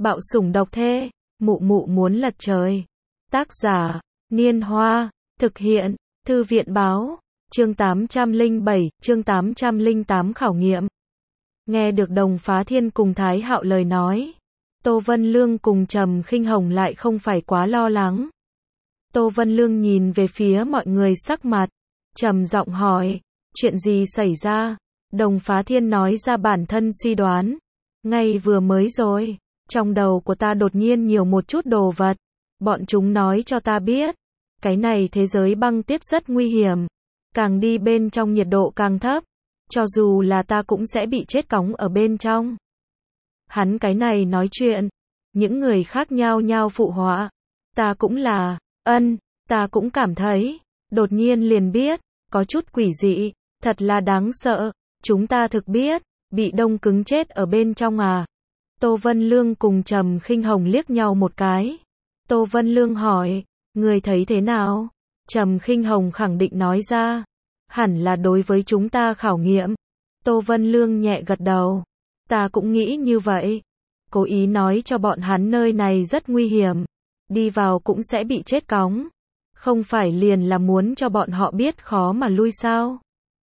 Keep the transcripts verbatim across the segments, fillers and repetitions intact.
Bạo sủng độc thê, mụ mụ muốn lật trời. Tác giả, Niên Hoa, thực hiện, Thư viện báo, chương tám trăm lẻ bảy, chương tám trăm lẻ tám khảo nghiệm. Nghe được Đồng Phá Thiên cùng Thái Hạo lời nói, Tô Vân Lương cùng Trầm Khinh Hồng lại không phải quá lo lắng. Tô Vân Lương nhìn về phía mọi người sắc mặt, trầm giọng hỏi, chuyện gì xảy ra? Đồng Phá Thiên nói ra bản thân suy đoán, ngay vừa mới rồi, trong đầu của ta đột nhiên nhiều một chút đồ vật, bọn chúng nói cho ta biết, cái này thế giới băng tuyết rất nguy hiểm, càng đi bên trong nhiệt độ càng thấp, cho dù là ta cũng sẽ bị chết cóng ở bên trong. Hắn cái này nói chuyện, những người khác nhao nhao phụ họa, ta cũng là, ân, ta cũng cảm thấy, đột nhiên liền biết, có chút quỷ dị, thật là đáng sợ, chúng ta thực biết, bị đông cứng chết ở bên trong à. Tô Vân Lương cùng Trầm Khinh Hồng liếc nhau một cái. Tô Vân Lương hỏi, người thấy thế nào? Trầm Khinh Hồng khẳng định nói ra, hẳn là đối với chúng ta khảo nghiệm. Tô Vân Lương nhẹ gật đầu, ta cũng nghĩ như vậy. Cố ý nói cho bọn hắn nơi này rất nguy hiểm, đi vào cũng sẽ bị chết cóng. Không phải liền là muốn cho bọn họ biết khó mà lui sao?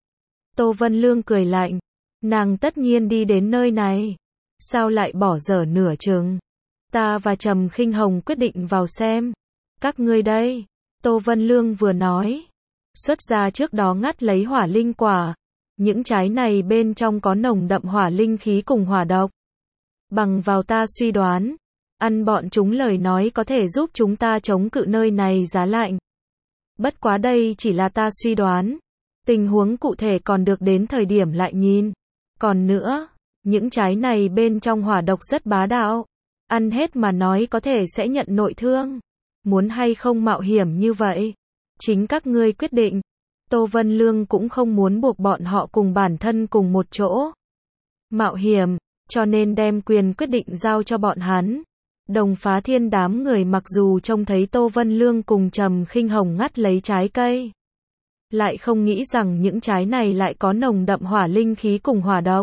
Tô Vân Lương cười lạnh, nàng tất nhiên đi đến nơi này, sao lại bỏ dở nửa chừng? Ta và Trầm Khinh Hồng quyết định vào xem. Các ngươi đây. Tô Vân Lương vừa nói, xuất ra trước đó ngắt lấy hỏa linh quả. Những trái này bên trong có nồng đậm hỏa linh khí cùng hỏa độc. Bằng vào ta suy đoán, ăn bọn chúng lời nói có thể giúp chúng ta chống cự nơi này giá lạnh. Bất quá đây chỉ là ta suy đoán, tình huống cụ thể còn được đến thời điểm lại nhìn. Còn nữa, những trái này bên trong hỏa độc rất bá đạo, ăn hết mà nói có thể sẽ nhận nội thương. Muốn hay không mạo hiểm như vậy? Chính các ngươi quyết định. Tô Vân Lương cũng không muốn buộc bọn họ cùng bản thân cùng một chỗ mạo hiểm, cho nên đem quyền quyết định giao cho bọn hắn. Đồng Phá Thiên đám người mặc dù trông thấy Tô Vân Lương cùng Trầm Khinh Hồng ngắt lấy trái cây, lại không nghĩ rằng những trái này lại có nồng đậm hỏa linh khí cùng hỏa độc.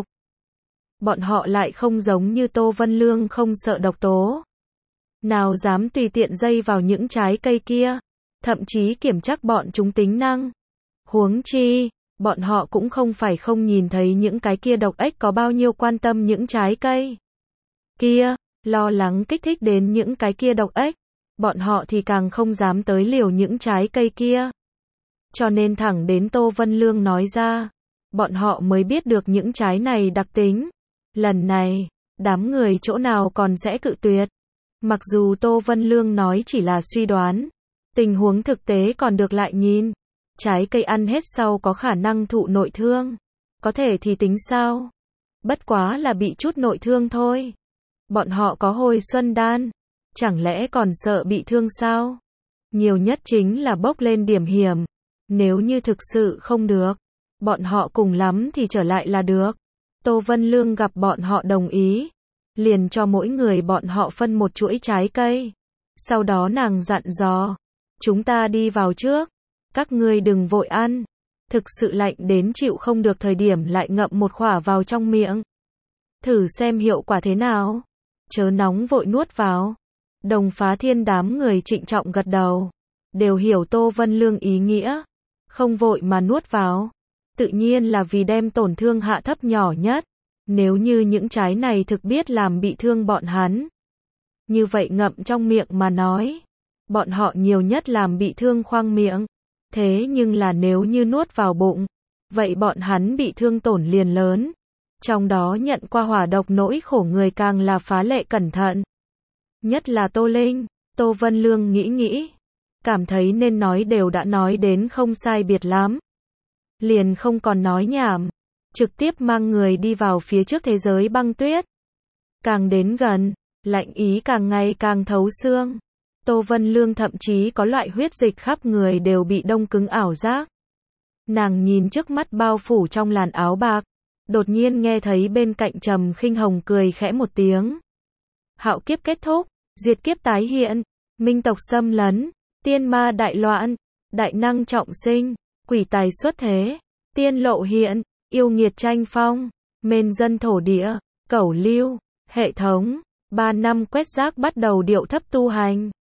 Bọn họ lại không giống như Tô Vân Lương không sợ độc tố, nào dám tùy tiện dây vào những trái cây kia, thậm chí kiểm tra bọn chúng tính năng. Huống chi, bọn họ cũng không phải không nhìn thấy những cái kia độc ếch có bao nhiêu quan tâm những trái cây kia, lo lắng kích thích đến những cái kia độc ếch, bọn họ thì càng không dám tới liều những trái cây kia. Cho nên thẳng đến Tô Vân Lương nói ra, bọn họ mới biết được những trái này đặc tính. Lần này, đám người chỗ nào còn sẽ cự tuyệt. Mặc dù Tô Vân Lương nói chỉ là suy đoán, tình huống thực tế còn được lại nhìn. Trái cây ăn hết sau có khả năng thụ nội thương, có thể thì tính sao? Bất quá là bị chút nội thương thôi. Bọn họ có hồi xuân đan, chẳng lẽ còn sợ bị thương sao? Nhiều nhất chính là bốc lên điểm hiểm. Nếu như thực sự không được, bọn họ cùng lắm thì trở lại là được. Tô Vân Lương gặp bọn họ đồng ý, liền cho mỗi người bọn họ phân một chuỗi trái cây. Sau đó nàng dặn dò, chúng ta đi vào trước, các ngươi đừng vội ăn, thực sự lạnh đến chịu không được thời điểm lại ngậm một khỏa vào trong miệng. Thử xem hiệu quả thế nào, chớ nóng vội nuốt vào. Đồng Phá Thiên đám người trịnh trọng gật đầu, đều hiểu Tô Vân Lương ý nghĩa, không vội mà nuốt vào. Tự nhiên là vì đem tổn thương hạ thấp nhỏ nhất. Nếu như những trái này thực biết làm bị thương bọn hắn, như vậy ngậm trong miệng mà nói, bọn họ nhiều nhất làm bị thương khoang miệng. Thế nhưng là nếu như nuốt vào bụng, vậy bọn hắn bị thương tổn liền lớn. Trong đó nhận qua hỏa độc nỗi khổ người càng là phá lệ cẩn thận. Nhất là Tô Linh. Tô Vân Lương nghĩ nghĩ, cảm thấy nên nói đều đã nói đến không sai biệt lắm, liền không còn nói nhảm, trực tiếp mang người đi vào phía trước thế giới băng tuyết. Càng đến gần, lạnh ý càng ngày càng thấu xương. Tô Vân Lương thậm chí có loại huyết dịch khắp người đều bị đông cứng ảo giác. Nàng nhìn trước mắt bao phủ trong làn áo bạc, đột nhiên nghe thấy bên cạnh Trầm Khinh Hồng cười khẽ một tiếng. Hạo kiếp kết thúc, diệt kiếp tái hiện, minh tộc xâm lấn, tiên ma đại loạn, đại năng trọng sinh, quỷ tài xuất thế, tiên lộ hiện, yêu nghiệt tranh phong, mên dân thổ địa, cẩu lưu, hệ thống, Ba năm quét rác bắt đầu điệu thấp tu hành.